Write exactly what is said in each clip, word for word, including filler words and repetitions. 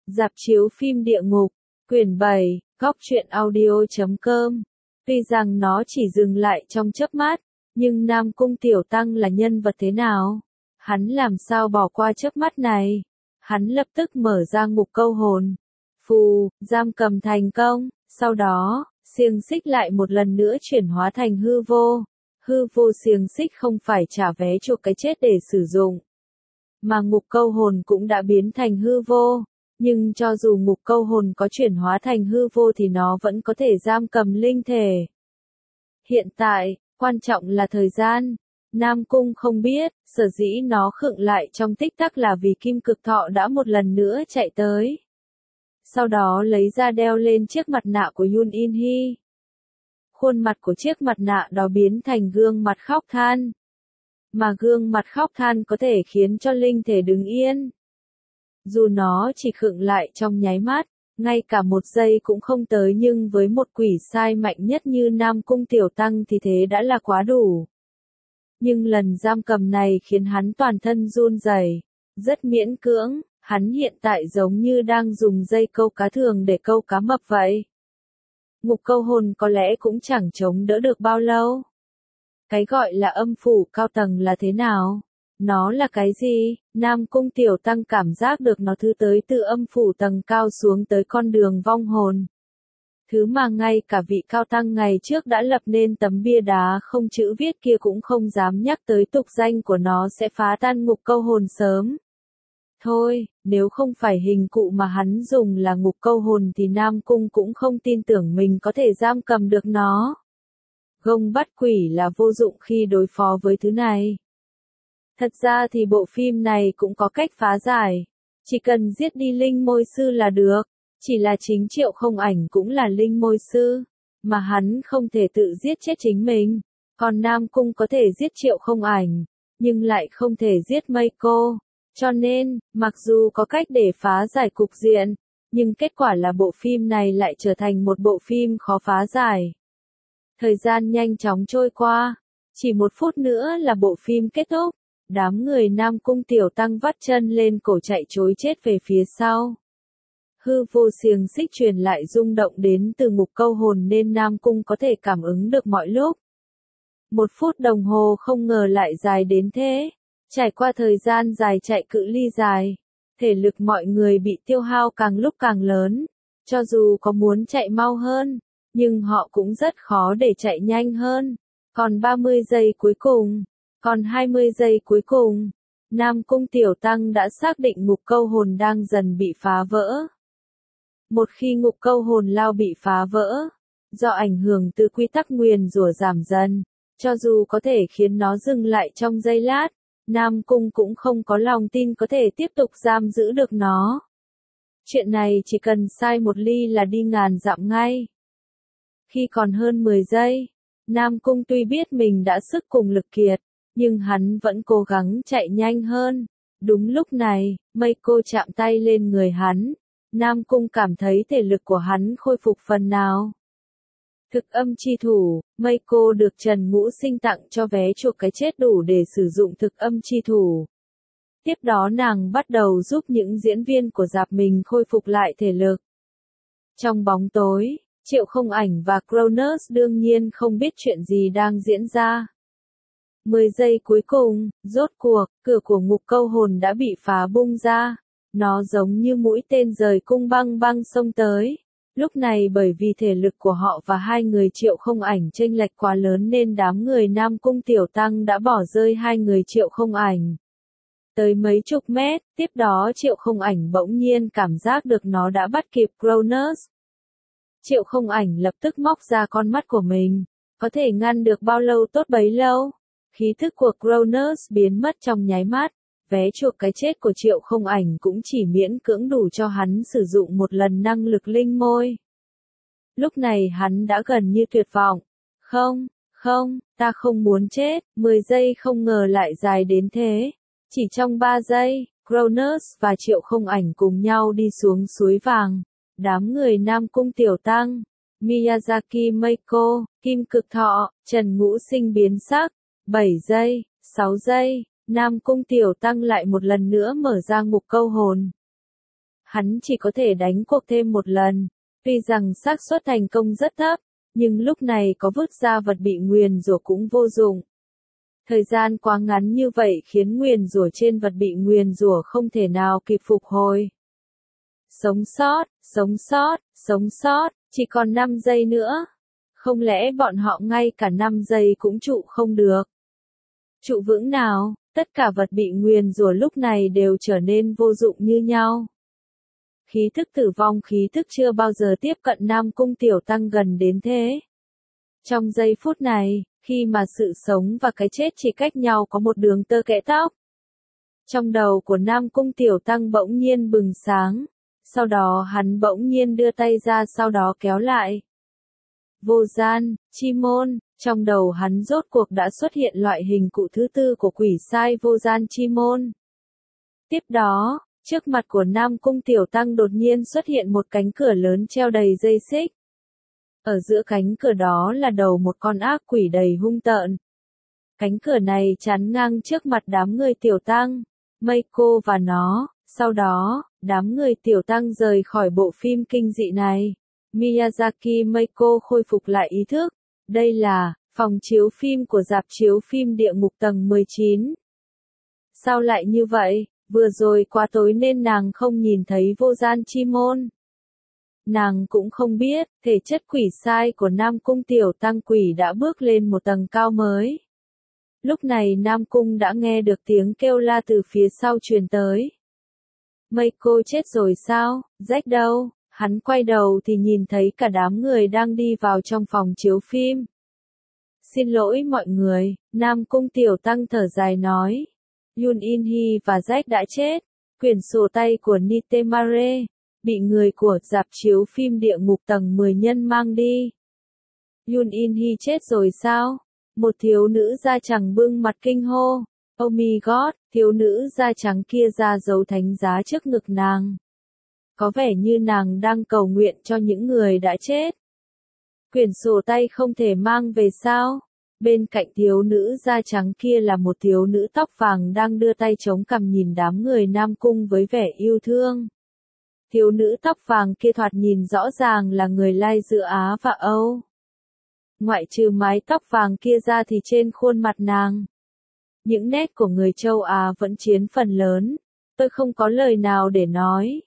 Rạp chiếu phim địa ngục, quyển bảy, góc truyện audio chấm com. Tuy rằng nó chỉ dừng lại trong chớp mắt, nhưng Nam Cung Tiểu Tăng là nhân vật thế nào? Hắn làm sao bỏ qua chớp mắt này? Hắn lập tức mở ra ngục câu hồn. Phù, giam cầm thành công, sau đó, xiềng xích lại một lần nữa chuyển hóa thành hư vô. Hư vô xiềng xích không phải trả vé chuộc cái chết để sử dụng, mà ngục câu hồn cũng đã biến thành hư vô. Nhưng cho dù ngục câu hồn có chuyển hóa thành hư vô thì nó vẫn có thể giam cầm linh thể. Hiện tại, quan trọng là thời gian. Nam Cung không biết, sở dĩ nó khựng lại trong tích tắc là vì kim cực thọ đã một lần nữa chạy tới. Sau đó lấy ra đeo lên chiếc mặt nạ của Yun In Hee. Khuôn mặt của chiếc mặt nạ đó biến thành gương mặt khóc than. Mà gương mặt khóc than có thể khiến cho linh thể đứng yên. Dù nó chỉ khựng lại trong nháy mắt, ngay cả một giây cũng không tới, nhưng với một quỷ sai mạnh nhất như Nam Cung Tiểu Tăng thì thế đã là quá đủ. Nhưng lần giam cầm này khiến hắn toàn thân run rẩy, rất miễn cưỡng, hắn hiện tại giống như đang dùng dây câu cá thường để câu cá mập vậy. Ngục câu hồn có lẽ cũng chẳng chống đỡ được bao lâu. Cái gọi là âm phủ cao tầng là thế nào? Nó là cái gì? Nam Cung Tiểu Tăng cảm giác được nó thứ tới từ âm phủ tầng cao xuống tới con đường vong hồn. Thứ mà ngay cả vị cao tăng ngày trước đã lập nên tấm bia đá không chữ viết kia cũng không dám nhắc tới, tục danh của nó sẽ phá tan ngục câu hồn sớm. Thôi, nếu không phải hình cụ mà hắn dùng là ngục câu hồn thì Nam Cung cũng không tin tưởng mình có thể giam cầm được nó. Gông bắt quỷ là vô dụng khi đối phó với thứ này. Thật ra thì bộ phim này cũng có cách phá giải. Chỉ cần giết đi linh môi sư là được. Chỉ là chính Triệu Không Ảnh cũng là linh môi sư. Mà hắn không thể tự giết chết chính mình. Còn Nam Cung có thể giết Triệu Không Ảnh. Nhưng lại không thể giết Meiko. Cho nên, mặc dù có cách để phá giải cục diện. Nhưng kết quả là bộ phim này lại trở thành một bộ phim khó phá giải. Thời gian nhanh chóng trôi qua. Chỉ một phút nữa là bộ phim kết thúc. Đám người Nam Cung Tiểu Tăng vắt chân lên cổ chạy trối chết về phía sau. Hư vô xiềng xích truyền lại rung động đến từ ngục câu hồn nên Nam Cung có thể cảm ứng được mọi lúc. Một phút đồng hồ không ngờ lại dài đến thế. Trải qua thời gian dài chạy cự ly dài, thể lực mọi người bị tiêu hao càng lúc càng lớn. Cho dù có muốn chạy mau hơn, nhưng họ cũng rất khó để chạy nhanh hơn. Còn ba mươi giây cuối cùng, còn hai mươi giây cuối cùng, Nam Cung Tiểu Tăng đã xác định ngục câu hồn đang dần bị phá vỡ. Một khi ngục câu hồn lao bị phá vỡ, do ảnh hưởng từ quy tắc nguyền rủa giảm dần, cho dù có thể khiến nó dừng lại trong giây lát, Nam Cung cũng không có lòng tin có thể tiếp tục giam giữ được nó. Chuyện này chỉ cần sai một ly là đi ngàn dặm ngay. Khi còn hơn mười giây, Nam Cung tuy biết mình đã sức cùng lực kiệt, nhưng hắn vẫn cố gắng chạy nhanh hơn. Đúng lúc này, Meiko chạm tay lên người hắn. Nam Cung cảm thấy thể lực của hắn khôi phục phần nào. Thực âm chi thủ, Meiko được Trần Ngũ Sinh tặng cho vé chuộc cái chết đủ để sử dụng thực âm chi thủ. Tiếp đó nàng bắt đầu giúp những diễn viên của rạp mình khôi phục lại thể lực. Trong bóng tối, Triệu Không Ảnh và Cronus đương nhiên không biết chuyện gì đang diễn ra. mười giây cuối cùng, rốt cuộc, cửa của ngục câu hồn đã bị phá bung ra. Nó giống như mũi tên rời cung băng băng xông tới. Lúc này bởi vì thể lực của họ và hai người Triệu Không Ảnh chênh lệch quá lớn nên đám người Nam Cung Tiểu Tăng đã bỏ rơi hai người Triệu Không Ảnh. Tới mấy chục mét, tiếp đó Triệu Không Ảnh bỗng nhiên cảm giác được nó đã bắt kịp Cronus. Triệu Không Ảnh lập tức móc ra con mắt của mình. Có thể ngăn được bao lâu tốt bấy lâu. Khí thức của Cronus biến mất trong nháy mắt. Vé chuộc cái chết của Triệu Không Ảnh cũng chỉ miễn cưỡng đủ cho hắn sử dụng một lần năng lực linh môi. Lúc này hắn đã gần như tuyệt vọng. Không, không, ta không muốn chết. mười giây không ngờ lại dài đến thế. Chỉ trong ba giây, Cronus và Triệu Không Ảnh cùng nhau đi xuống suối vàng. Đám người Nam Cung Tiểu Tăng, Miyazaki Meiko, Kim Cực Thọ, Trần Ngũ Sinh biến sắc. bảy giây, sáu giây. Nam Cung Tiểu Tăng lại một lần nữa mở ra ngục câu hồn. Hắn chỉ có thể đánh cuộc thêm một lần. Tuy rằng xác suất thành công rất thấp, nhưng lúc này có vứt ra vật bị nguyền rủa cũng vô dụng. Thời gian quá ngắn như vậy khiến nguyền rủa trên vật bị nguyền rủa không thể nào kịp phục hồi. Sống sót, sống sót, sống sót, chỉ còn năm giây nữa. Không lẽ bọn họ ngay cả năm giây cũng trụ không được? Trụ vững nào, tất cả vật bị nguyền rủa lúc này đều trở nên vô dụng như nhau. Khí thức tử vong, khí thức chưa bao giờ tiếp cận Nam Cung Tiểu Tăng gần đến thế. Trong giây phút này, khi mà sự sống và cái chết chỉ cách nhau có một đường tơ kẽ tóc. Trong đầu của Nam Cung Tiểu Tăng bỗng nhiên bừng sáng, sau đó hắn bỗng nhiên đưa tay ra sau đó kéo lại. Vô gian, chi môn, trong đầu hắn rốt cuộc đã xuất hiện loại hình cụ thứ tư của quỷ sai vô gian chi môn. Tiếp đó, trước mặt của Nam Cung Tiểu Tăng đột nhiên xuất hiện một cánh cửa lớn treo đầy dây xích. Ở giữa cánh cửa đó là đầu một con ác quỷ đầy hung tợn. Cánh cửa này chắn ngang trước mặt đám người Tiểu Tăng, Meiko và nó. Sau đó, đám người Tiểu Tăng rời khỏi bộ phim kinh dị này. Miyazaki Meiko khôi phục lại ý thức. Đây là phòng chiếu phim của rạp chiếu phim Địa Ngục tầng mười chín. Sao lại như vậy? Vừa rồi quá tối nên nàng không nhìn thấy vô gian chi môn. Nàng cũng không biết, thể chất quỷ sai của Nam Cung Tiểu Tăng quỷ đã bước lên một tầng cao mới. Lúc này Nam Cung đã nghe được tiếng kêu la từ phía sau truyền tới. Meiko chết rồi sao? Rách đâu? Hắn quay đầu thì nhìn thấy cả đám người đang đi vào trong phòng chiếu phim. Xin lỗi mọi người, Nam Cung Tiểu Tăng thở dài nói. Yun In-hee và Jack đã chết. Quyển sổ tay của Nitemare bị người của rạp chiếu phim Địa Ngục tầng mười nhân mang đi. Yun In-hee chết rồi sao? Một thiếu nữ da trắng bưng mặt kinh hô. Oh my god, thiếu nữ da trắng kia ra dấu thánh giá trước ngực nàng. Có vẻ như nàng đang cầu nguyện cho những người đã chết. Quyển sổ tay không thể mang về sao? Bên cạnh thiếu nữ da trắng kia là một thiếu nữ tóc vàng đang đưa tay chống cằm nhìn đám người Nam Cung với vẻ yêu thương. Thiếu nữ tóc vàng kia thoạt nhìn rõ ràng là người lai giữa Á và Âu. Ngoại trừ mái tóc vàng kia ra thì trên khuôn mặt nàng, những nét của người châu Á vẫn chiếm phần lớn. Tôi không có lời nào để nói.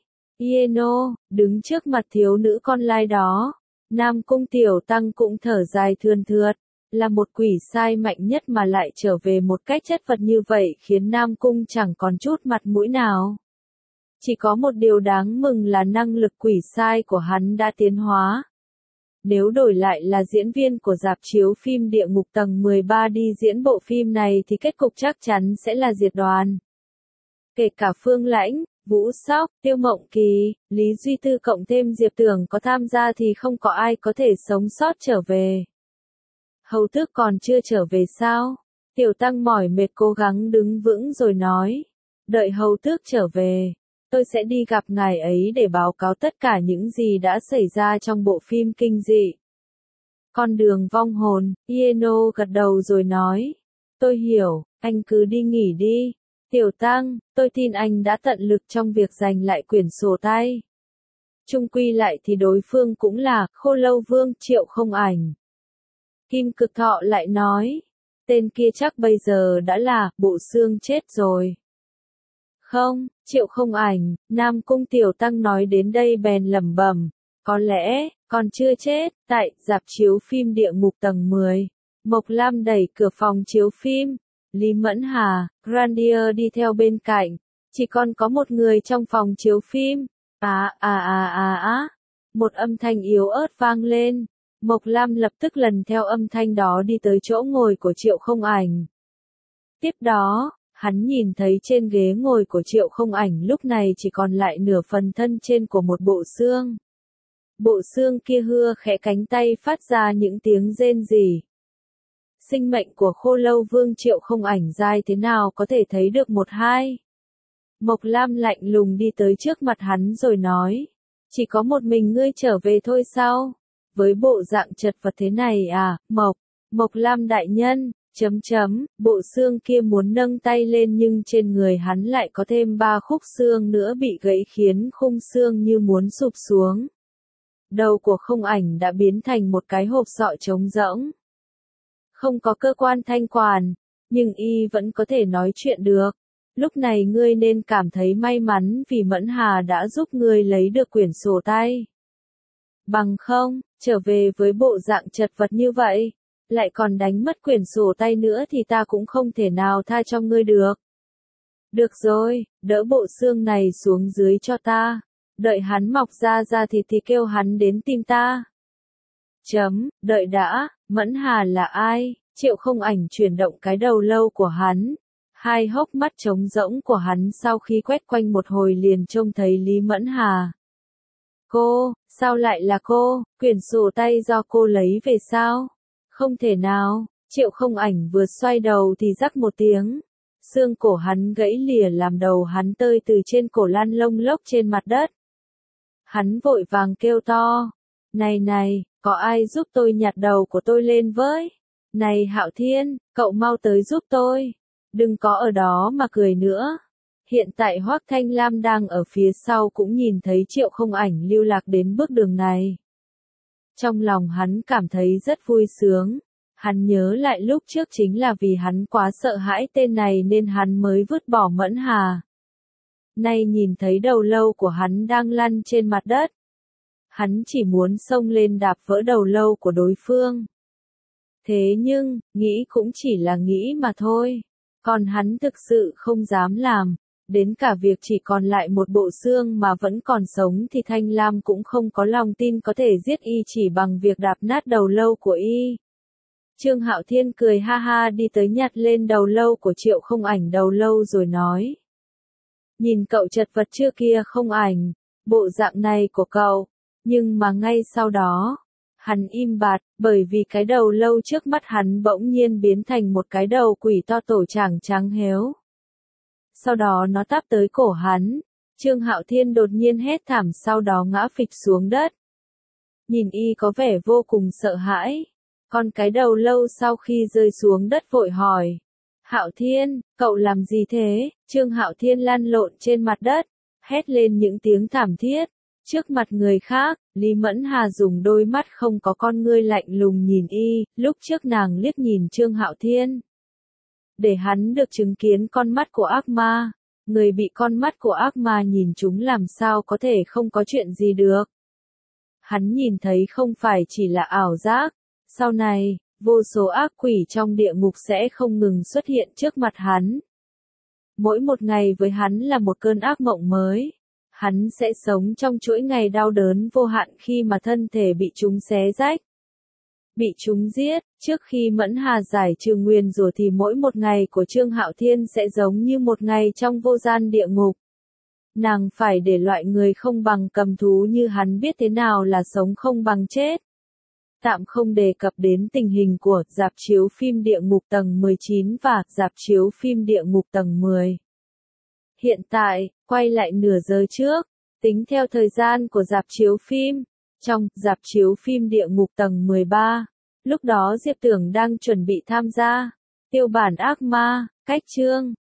Ieno, đứng trước mặt thiếu nữ con lai đó, Nam Cung Tiểu Tăng cũng thở dài thườn thượt. Là một quỷ sai mạnh nhất mà lại trở về một cách chất vật như vậy khiến Nam Cung chẳng còn chút mặt mũi nào. Chỉ có một điều đáng mừng là năng lực quỷ sai của hắn đã tiến hóa. Nếu đổi lại là diễn viên của rạp chiếu phim Địa Ngục tầng mười ba đi diễn bộ phim này thì kết cục chắc chắn sẽ là diệt đoàn. Kể cả Phương Lãnh, Vũ Sóc, Tiêu Mộng Kỳ, Lý Duy Tư cộng thêm Diệp Tưởng có tham gia thì không có ai có thể sống sót trở về. Hầu Tước còn chưa trở về sao? Tiểu Tăng mỏi mệt cố gắng đứng vững rồi nói. Đợi Hầu Tước trở về, tôi sẽ đi gặp ngài ấy để báo cáo tất cả những gì đã xảy ra trong bộ phim kinh dị. Con đường vong hồn, Ieno gật đầu rồi nói. Tôi hiểu, anh cứ đi nghỉ đi. Tiểu Tăng, tôi tin anh đã tận lực trong việc giành lại quyển sổ tay. Chung quy lại thì đối phương cũng là Khô Lâu Vương Triệu Không Ảnh. Kim Cực Thọ lại nói, tên kia chắc bây giờ đã là Bộ Xương chết rồi. Không, Triệu Không Ảnh, Nam Cung Tiểu Tăng nói đến đây bèn lẩm bẩm, có lẽ còn chưa chết. Tại rạp chiếu phim Địa Ngục tầng mười, Mộc Lam đẩy cửa phòng chiếu phim, Lý Mẫn Hà, Grandier đi theo bên cạnh, chỉ còn có một người trong phòng chiếu phim. À à à à á, một âm thanh yếu ớt vang lên. Mộc Lam lập tức lần theo âm thanh đó đi tới chỗ ngồi của Triệu Không Ảnh. Tiếp đó, hắn nhìn thấy trên ghế ngồi của Triệu Không Ảnh lúc này chỉ còn lại nửa phần thân trên của một bộ xương. Bộ xương kia hưa khẽ cánh tay phát ra những tiếng rên rỉ. Sinh mệnh của Khô Lâu Vương Triệu Không Ảnh dai thế nào có thể thấy được một hai. Mộc Lam lạnh lùng đi tới trước mặt hắn rồi nói, chỉ có một mình ngươi trở về thôi sao? Với bộ dạng chật vật thế này à, Mộc, Mộc Lam đại nhân, Chấm chấm, bộ xương kia muốn nâng tay lên nhưng trên người hắn lại có thêm ba khúc xương nữa bị gãy khiến khung xương như muốn sụp xuống. Đầu của không ảnh đã biến thành một cái hộp sọ trống rỗng. Không có cơ quan thanh quản, nhưng y vẫn có thể nói chuyện được. Lúc này ngươi nên cảm thấy may mắn vì Mẫn Hà đã giúp ngươi lấy được quyển sổ tay. Bằng không, trở về với bộ dạng chật vật như vậy, lại còn đánh mất quyển sổ tay nữa thì ta cũng không thể nào tha cho ngươi được. Được rồi, đỡ bộ xương này xuống dưới cho ta. Đợi hắn mọc ra ra thì thì kêu hắn đến tìm ta. Chấm, đợi đã, Mẫn Hà là ai? Triệu Không Ảnh chuyển động cái đầu lâu của hắn. Hai hốc mắt trống rỗng của hắn sau khi quét quanh một hồi liền trông thấy Lý Mẫn Hà. Cô, sao lại là cô? Quyển sổ tay do cô lấy về sao? Không thể nào, Triệu Không Ảnh vừa xoay đầu thì rắc một tiếng. Xương cổ hắn gãy lìa làm đầu hắn tơi từ trên cổ lan lông lốc trên mặt đất. Hắn vội vàng kêu to. Này này, có ai giúp tôi nhặt đầu của tôi lên với? Này Hạo Thiên, cậu mau tới giúp tôi. Đừng có ở đó mà cười nữa. Hiện tại Hoắc Thanh Lam đang ở phía sau cũng nhìn thấy Triệu Không Ảnh lưu lạc đến bước đường này. Trong lòng hắn cảm thấy rất vui sướng. Hắn nhớ lại lúc trước chính là vì hắn quá sợ hãi tên này nên hắn mới vứt bỏ Mẫn Hà. Nay nhìn thấy đầu lâu của hắn đang lăn trên mặt đất. Hắn chỉ muốn xông lên đạp vỡ đầu lâu của đối phương. Thế nhưng, nghĩ cũng chỉ là nghĩ mà thôi. Còn hắn thực sự không dám làm. Đến cả việc chỉ còn lại một bộ xương mà vẫn còn sống thì Thanh Lam cũng không có lòng tin có thể giết y chỉ bằng việc đạp nát đầu lâu của y. Trương Hạo Thiên cười ha ha đi tới nhặt lên đầu lâu của Triệu Không Ảnh đầu lâu rồi nói. Nhìn cậu chật vật chưa kia Không Ảnh, bộ dạng này của cậu, nhưng mà ngay sau đó, hắn im bặt, bởi vì cái đầu lâu trước mắt hắn bỗng nhiên biến thành một cái đầu quỷ to tổ tràng trắng héo. Sau đó nó táp tới cổ hắn, Trương Hạo Thiên đột nhiên hét thảm sau đó ngã phịch xuống đất. Nhìn y có vẻ vô cùng sợ hãi, còn cái đầu lâu sau khi rơi xuống đất vội hỏi. Hạo Thiên, cậu làm gì thế? Trương Hạo Thiên lăn lộn trên mặt đất, hét lên những tiếng thảm thiết. Trước mặt người khác, Lý Mẫn Hà dùng đôi mắt không có con ngươi lạnh lùng nhìn y, lúc trước nàng liếc nhìn Trương Hạo Thiên. Để hắn được chứng kiến con mắt của ác ma, người bị con mắt của ác ma nhìn chúng làm sao có thể không có chuyện gì được. Hắn nhìn thấy không phải chỉ là ảo giác, sau này, vô số ác quỷ trong địa ngục sẽ không ngừng xuất hiện trước mặt hắn. Mỗi một ngày với hắn là một cơn ác mộng mới. Hắn sẽ sống trong chuỗi ngày đau đớn vô hạn khi mà thân thể bị chúng xé rách. Bị chúng giết, trước khi Mẫn Hà giải trừ nguyền rủa thì mỗi một ngày của Trương Hạo Thiên sẽ giống như một ngày trong vô gian địa ngục. Nàng phải để loại người không bằng cầm thú như hắn biết thế nào là sống không bằng chết. Tạm không đề cập đến tình hình của rạp chiếu phim địa ngục tầng mười chín và rạp chiếu phim địa ngục tầng mười. Hiện tại, quay lại nửa giờ trước, tính theo thời gian của rạp chiếu phim, trong rạp chiếu phim địa ngục tầng mười ba, lúc đó Diệp Tưởng đang chuẩn bị tham gia tiêu bản ác ma, cách chương.